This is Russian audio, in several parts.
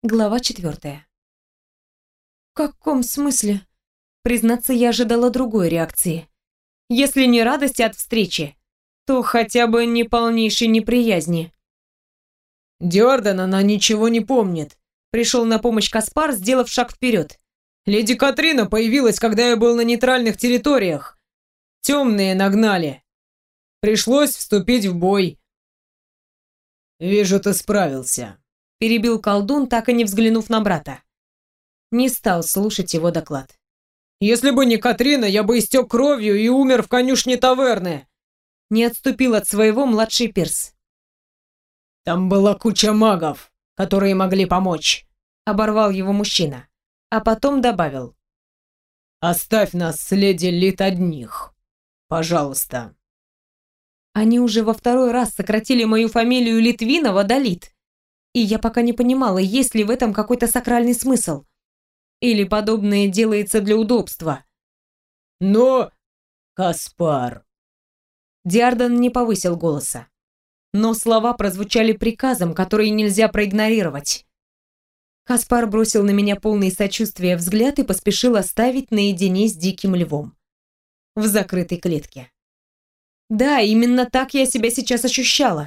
Глава 4. В каком смысле? Признаться, я ожидала другой реакции. Если не радости от встречи, то хотя бы не полнейшей неприязни. Дёрдан, она ничего не помнит. Пришел на помощь Каспар, сделав шаг вперед. Леди Катрина появилась, когда я был на нейтральных территориях. Темные нагнали. Пришлось вступить в бой. Вижу, ты справился. Перебил колдун, так и не взглянув на брата. Не стал слушать его доклад. Если бы не Катрина, я бы истек кровью и умер в конюшне таверны. Не отступил от своего младший перс. Там была куча магов, которые могли помочь. Оборвал его мужчина, а потом добавил. Оставь нас с леди Лит одних. Пожалуйста. Они уже во второй раз сократили мою фамилию Литвинова до Лит. И я пока не понимала, есть ли в этом какой-то сакральный смысл. Или подобное делается для удобства. Но... Каспар... Диардан не повысил голоса. Но слова прозвучали приказом, который нельзя проигнорировать. Каспар бросил на меня полный сочувствия взгляд и поспешил оставить наедине с диким львом. В закрытой клетке. Да, именно так я себя сейчас ощущала.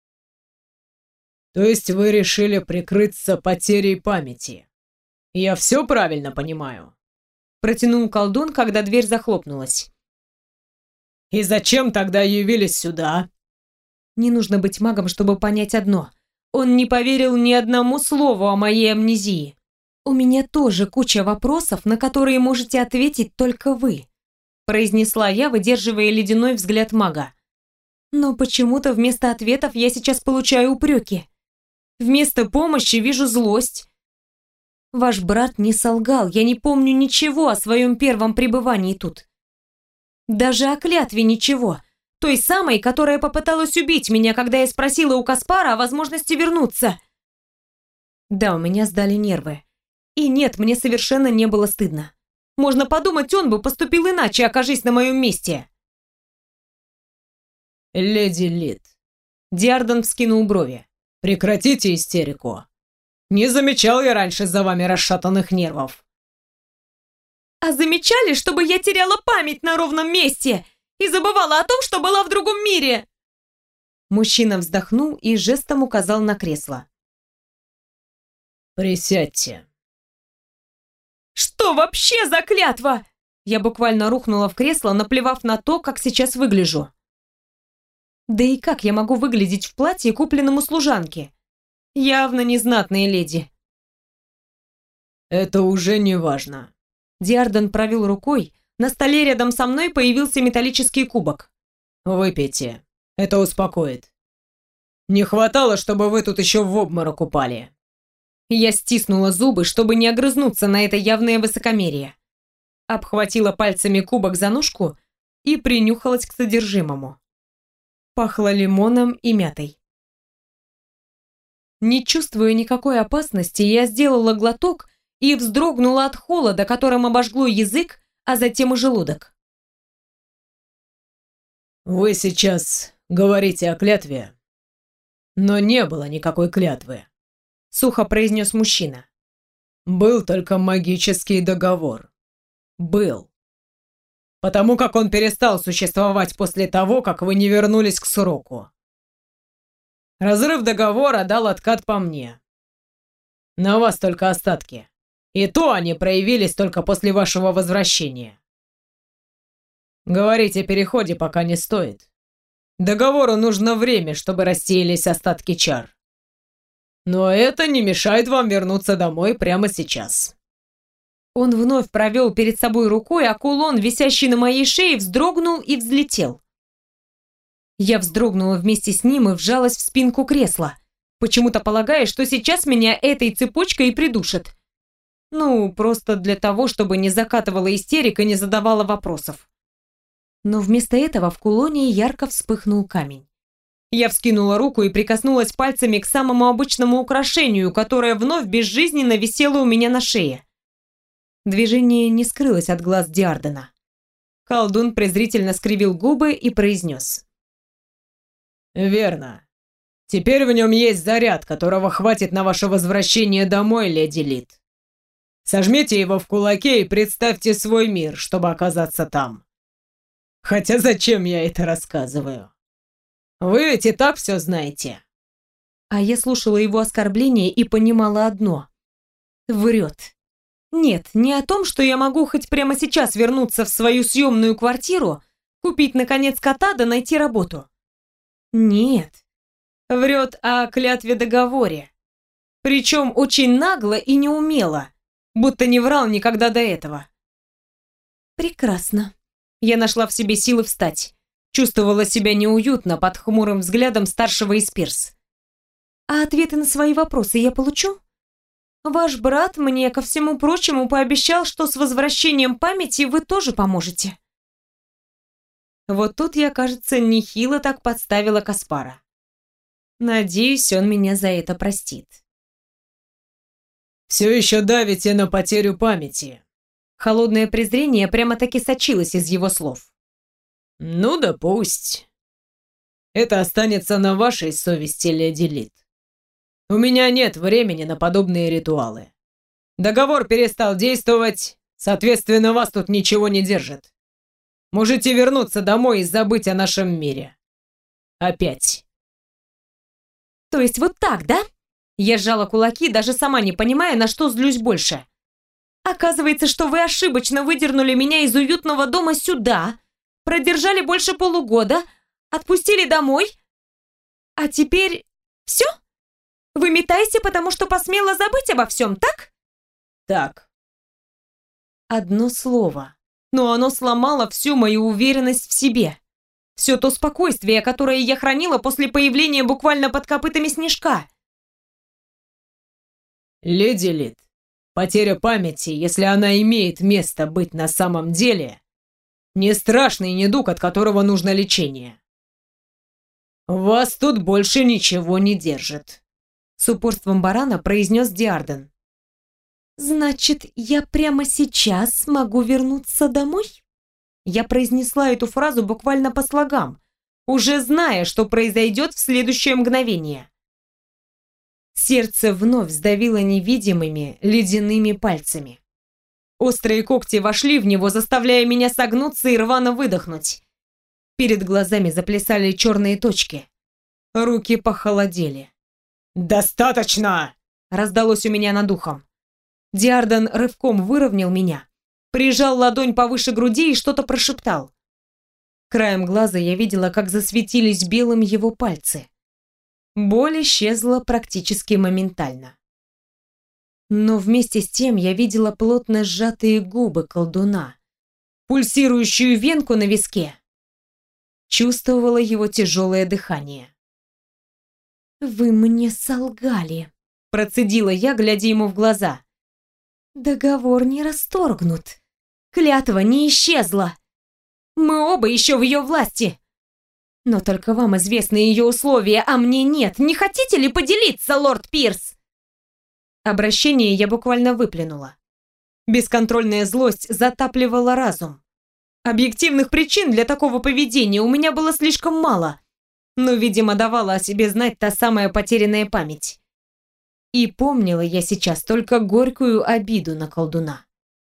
То есть вы решили прикрыться потерей памяти? Я все правильно понимаю? Протянул колдун, когда дверь захлопнулась. И зачем тогда явились сюда? Не нужно быть магом, чтобы понять одно. Он не поверил ни одному слову о моей амнезии. У меня тоже куча вопросов, на которые можете ответить только вы, произнесла я, выдерживая ледяной взгляд мага. Но почему-то вместо ответов я сейчас получаю упреки. Вместо помощи вижу злость. Ваш брат не солгал, я не помню ничего о своем первом пребывании тут. Даже о клятве ничего. Той самой, которая попыталась убить меня, когда я спросила у Каспара о возможности вернуться. Да, у меня сдали нервы. И нет, мне совершенно не было стыдно. Можно подумать, он бы поступил иначе, окажись на моем месте. Леди Лит. Диардан вскинул брови. Прекратите истерику. Не замечал я раньше за вами расшатанных нервов. А замечали, чтобы я теряла память на ровном месте и забывала о том, что была в другом мире? Мужчина вздохнул и жестом указал на кресло. Присядьте. Что вообще за клятва? Я буквально рухнула в кресло, наплевав на то, как сейчас выгляжу. Да и как я могу выглядеть в платье, купленном у служанки? Явно не знатные леди. Это уже не важно. Диардан провел рукой. На столе рядом со мной появился металлический кубок. Выпейте. Это успокоит. Не хватало, чтобы вы тут еще в обморок упали. Я стиснула зубы, чтобы не огрызнуться на это явное высокомерие. Обхватила пальцами кубок за ножку и принюхалась к содержимому. Пахло лимоном и мятой. Не чувствуя никакой опасности, я сделала глоток и вздрогнула от холода, которым обожгло язык, а затем и желудок. Вы сейчас говорите о клятве, но не было никакой клятвы, Сухо произнес мужчина. Был только магический договор. Был. Потому как он перестал существовать после того, как вы не вернулись к сроку. Разрыв договора дал откат по мне. На вас только остатки. И то они проявились только после вашего возвращения. Говорить о переходе пока не стоит. Договору нужно время, чтобы рассеялись остатки чар. Но это не мешает вам вернуться домой прямо сейчас. Он вновь провел перед собой рукой, а кулон, висящий на моей шее, вздрогнул и взлетел. Я вздрогнула вместе с ним и вжалась в спинку кресла, почему-то полагая, что сейчас меня этой цепочкой и придушат. Ну, просто для того, чтобы не закатывала истерика, не задавала вопросов. Но вместо этого в кулоне ярко вспыхнул камень. Я вскинула руку и прикоснулась пальцами к самому обычному украшению, которое вновь безжизненно висело у меня на шее. Движение не скрылось от глаз Диардена. Колдун презрительно скривил губы и произнес. «Верно. Теперь в нем есть заряд, которого хватит на ваше возвращение домой, леди Лид. Сожмите его в кулаке и представьте свой мир, чтобы оказаться там. Хотя зачем я это рассказываю? Вы ведь и так все знаете». А я слушала его оскорбления и понимала одно. Врет. Нет, не о том, что я могу хоть прямо сейчас вернуться в свою съемную квартиру, купить, наконец, кота да найти работу. Нет. Врет о клятве-договоре. Причем очень нагло и неумело, будто не врал никогда до этого. Прекрасно. Я нашла в себе силы встать. Чувствовала себя неуютно под хмурым взглядом старшего из Пирс. А ответы на свои вопросы я получу? Ваш брат мне, ко всему прочему, пообещал, что с возвращением памяти вы тоже поможете. Вот тут я, кажется, нехило так подставила Каспара. Надеюсь, он меня за это простит. «Все еще давите на потерю памяти». Холодное презрение прямо-таки сочилось из его слов. «Ну да пусть. Это останется на вашей совести, леди Лид. У меня нет времени на подобные ритуалы. Договор перестал действовать, соответственно, вас тут ничего не держит. Можете вернуться домой и забыть о нашем мире. Опять». То есть вот так, да? Я сжала кулаки, даже сама не понимая, на что злюсь больше. Оказывается, что вы ошибочно выдернули меня из уютного дома сюда, продержали больше полугода, отпустили домой, а теперь все? Выметайся, потому что посмела забыть обо всем, так? Так. Одно слово, но оно сломало всю мою уверенность в себе. Все то спокойствие, которое я хранила после появления буквально под копытами Снежка. Леди Лид, потеря памяти, если она имеет место быть на самом деле, не страшный недуг, от которого нужно лечение. Вас тут больше ничего не держит. С упорством барана произнес Диарден. «Значит, я прямо сейчас могу вернуться домой?» Я произнесла эту фразу буквально по слогам, уже зная, что произойдет в следующее мгновение. Сердце вновь сдавило невидимыми ледяными пальцами. Острые когти вошли в него, заставляя меня согнуться и рвано выдохнуть. Перед глазами заплясали черные точки. Руки похолодели. «Достаточно!» — раздалось у меня над ухом. Диарден рывком выровнял меня, прижал ладонь повыше груди и что-то прошептал. Краем глаза я видела, как засветились белым его пальцы. Боль исчезла практически моментально. Но вместе с тем я видела плотно сжатые губы колдуна, пульсирующую венку на виске. Чувствовала его тяжелое дыхание. «Вы мне солгали», — процедила я, глядя ему в глаза. «Договор не расторгнут. Клятва не исчезла. Мы оба еще в ее власти. Но только вам известны ее условия, а мне нет. Не хотите ли поделиться, лорд Пирс?» Обращение я буквально выплюнула. Бесконтрольная злость затапливала разум. Объективных причин для такого поведения у меня было слишком мало, но, видимо, давала о себе знать та самая потерянная память. И помнила я сейчас только горькую обиду на колдуна.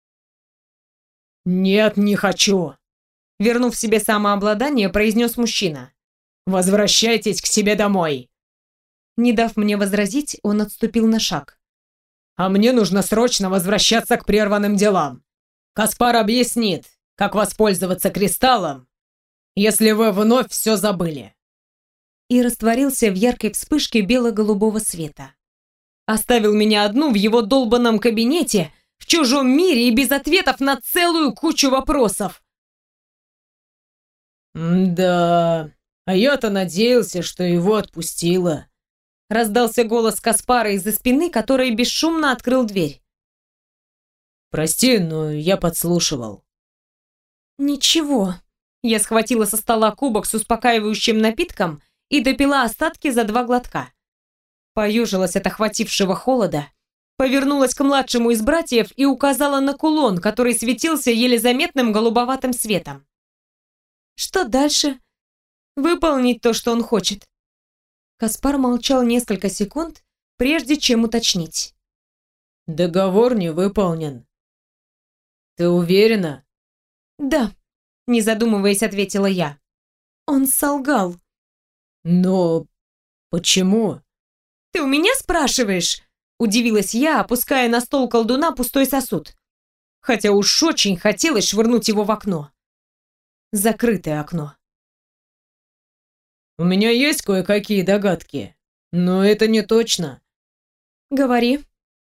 «Нет, не хочу!» Вернув себе самообладание, произнес мужчина. «Возвращайтесь к себе домой!» Не дав мне возразить, он отступил на шаг. «А мне нужно срочно возвращаться к прерванным делам. Каспар объяснит, как воспользоваться кристаллом, если вы вновь все забыли». И растворился в яркой вспышке бело-голубого света. Оставил меня одну в его долбанном кабинете, в чужом мире и без ответов на целую кучу вопросов. «Да, а я-то надеялся, что его отпустила», — раздался голос Каспара из-за спины, который бесшумно открыл дверь. «Прости, но я подслушивал». «Ничего». Я схватила со стола кубок с успокаивающим напитком и допила остатки за 2 глотка. Поежилась от охватившего холода, повернулась к младшему из братьев и указала на кулон, который светился еле заметным голубоватым светом. Что дальше? Выполнить то, что он хочет. Каспар молчал несколько секунд, прежде чем уточнить. «Договор не выполнен. Ты уверена?» «Да», — не задумываясь, ответила я. «Он солгал». «Но почему?» «Ты у меня спрашиваешь?» — удивилась я, опуская на стол колдуна пустой сосуд. Хотя уж очень хотелось швырнуть его в окно. Закрытое окно. «У меня есть кое-какие догадки, но это не точно». «Говори».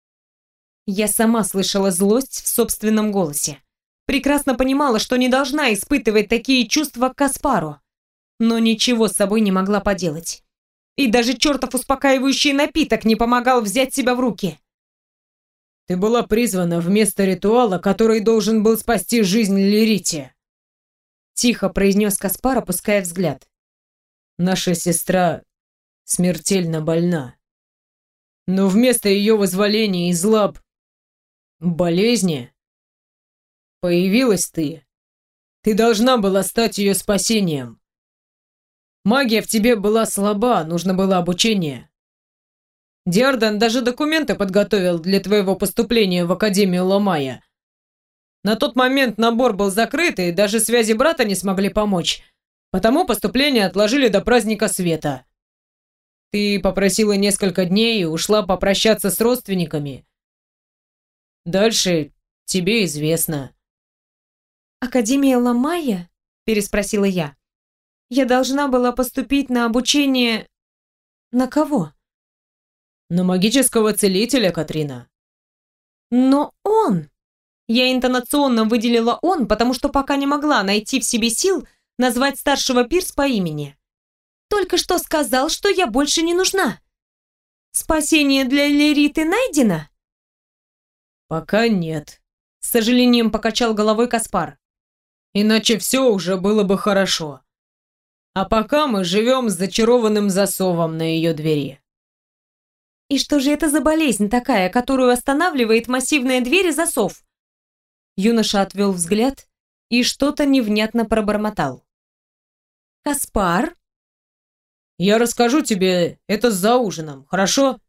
Я сама слышала злость в собственном голосе. Прекрасно понимала, что не должна испытывать такие чувства к Каспару, но ничего с собой не могла поделать. И даже чертов успокаивающий напиток не помогал взять себя в руки. «Ты была призвана вместо ритуала, который должен был спасти жизнь Лерите», — тихо произнес Каспар, опуская взгляд. «Наша сестра смертельно больна. Но вместо ее вызволения из лап болезни появилась ты. Ты должна была стать ее спасением. Магия в тебе была слаба, нужно было обучение. Диардан даже документы подготовил для твоего поступления в Академию Ламая. На тот момент набор был закрыт, и даже связи брата не смогли помочь, потому поступление отложили до праздника света. Ты попросила несколько дней и ушла попрощаться с родственниками. Дальше тебе известно». «Академия Ламая?» – переспросила я. «Я должна была поступить на обучение... На кого?» «На магического целителя, Катрина». «Но он...» Я интонационно выделила «он», потому что пока не могла найти в себе сил назвать старшего Пирс по имени. «Только что сказал, что я больше не нужна. Спасение для Лериты найдено?» «Пока нет», — с сожалением покачал головой Каспар. «Иначе все уже было бы хорошо. А пока мы живем с зачарованным засовом на ее двери». «И что же это за болезнь такая, которую останавливает массивная дверь и засов?» Юноша отвел взгляд и что-то невнятно пробормотал. «Каспар?» «Я расскажу тебе это за ужином, хорошо?»